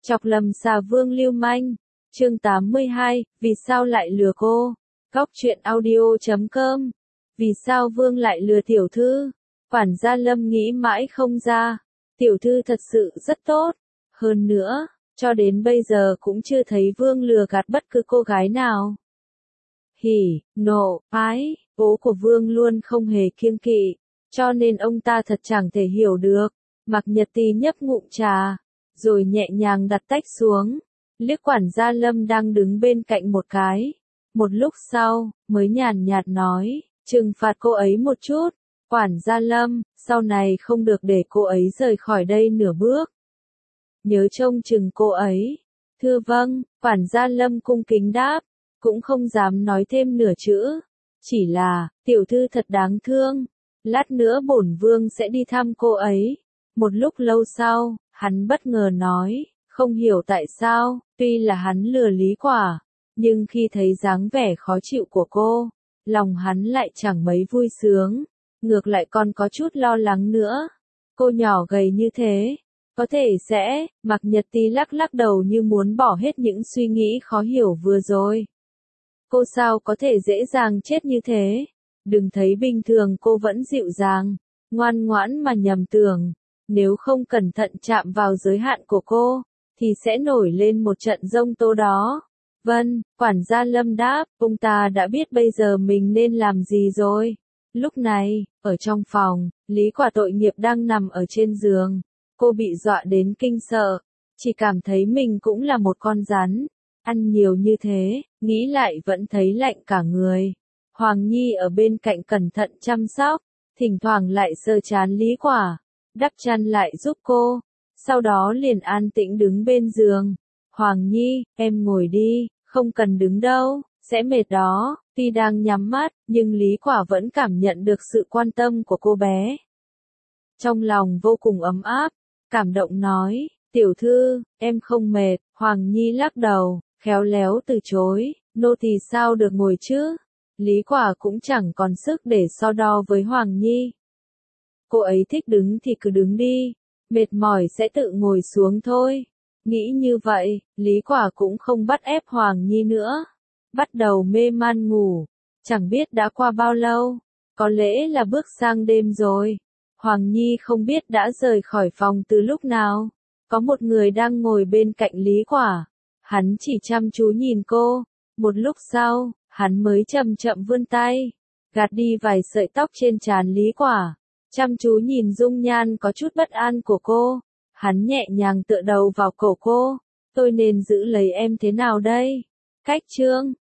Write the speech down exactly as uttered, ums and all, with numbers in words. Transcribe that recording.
Chọc lầm xà vương lưu manh. Chương tám mươi hai, vì sao lại lừa cô? Góc truyện audio chấm com. Vì sao Vương lại lừa tiểu thư? Quản gia Lâm nghĩ mãi không ra. Tiểu thư thật sự rất tốt. Hơn nữa, cho đến bây giờ cũng chưa thấy Vương lừa gạt bất cứ cô gái nào. Hỉ, nộ, ái, bố của Vương luôn không hề kiêng kỵ, cho nên ông ta thật chẳng thể hiểu được. Mạc Nhật Tì nhấp ngụm trà, rồi nhẹ nhàng đặt tách xuống, liếc quản gia Lâm đang đứng bên cạnh một cái. Một lúc sau, mới nhàn nhạt nói, trừng phạt cô ấy một chút. Quản gia Lâm, sau này không được để cô ấy rời khỏi đây nửa bước. Nhớ trông chừng cô ấy. Thưa vâng, quản gia Lâm cung kính đáp, cũng không dám nói thêm nửa chữ. Chỉ là, tiểu thư thật đáng thương. Lát nữa bổn vương sẽ đi thăm cô ấy. Một lúc lâu sau, hắn bất ngờ nói, không hiểu tại sao, tuy là hắn lừa Lý Quả, nhưng khi thấy dáng vẻ khó chịu của cô, lòng hắn lại chẳng mấy vui sướng, ngược lại còn có chút lo lắng nữa. Cô nhỏ gầy như thế, có thể sẽ, Mạc Nhật Tì lắc lắc đầu như muốn bỏ hết những suy nghĩ khó hiểu vừa rồi. Cô sao có thể dễ dàng chết như thế? Đừng thấy bình thường cô vẫn dịu dàng, ngoan ngoãn mà nhầm tưởng. Nếu không cẩn thận chạm vào giới hạn của cô, thì sẽ nổi lên một trận giông tố đó. Vâng, quản gia Lâm đáp, ông ta đã biết bây giờ mình nên làm gì rồi. Lúc này, ở trong phòng, Lý Quả tội nghiệp đang nằm ở trên giường. Cô bị dọa đến kinh sợ, chỉ cảm thấy mình cũng là một con rắn. Ăn nhiều như thế, nghĩ lại vẫn thấy lạnh cả người. Hoàng Nhi ở bên cạnh cẩn thận chăm sóc, thỉnh thoảng lại sờ trán Lý Quả, đắp chăn lại giúp cô, sau đó liền an tĩnh đứng bên giường. Hoàng Nhi, em ngồi đi, không cần đứng đâu, sẽ mệt đó. Tuy đang nhắm mắt, nhưng Lý Quả vẫn cảm nhận được sự quan tâm của cô bé. Trong lòng vô cùng ấm áp, cảm động nói, tiểu thư, em không mệt. Hoàng Nhi lắc đầu, khéo léo từ chối, nô tỳ sao được ngồi chứ? Lý Quả cũng chẳng còn sức để so đo với Hoàng Nhi. Cô ấy thích đứng thì cứ đứng đi, mệt mỏi sẽ tự ngồi xuống thôi. Nghĩ như vậy, Lý Quả cũng không bắt ép Hoàng Nhi nữa. Bắt đầu mê man ngủ, chẳng biết đã qua bao lâu, có lẽ là bước sang đêm rồi. Hoàng Nhi không biết đã rời khỏi phòng từ lúc nào. Có một người đang ngồi bên cạnh Lý Quả, hắn chỉ chăm chú nhìn cô. Một lúc sau, hắn mới chậm chậm vươn tay, gạt đi vài sợi tóc trên trán Lý Quả. Chăm chú nhìn dung nhan có chút bất an của cô, hắn nhẹ nhàng tựa đầu vào cổ cô. Tôi nên giữ lấy em thế nào đây? Cách chương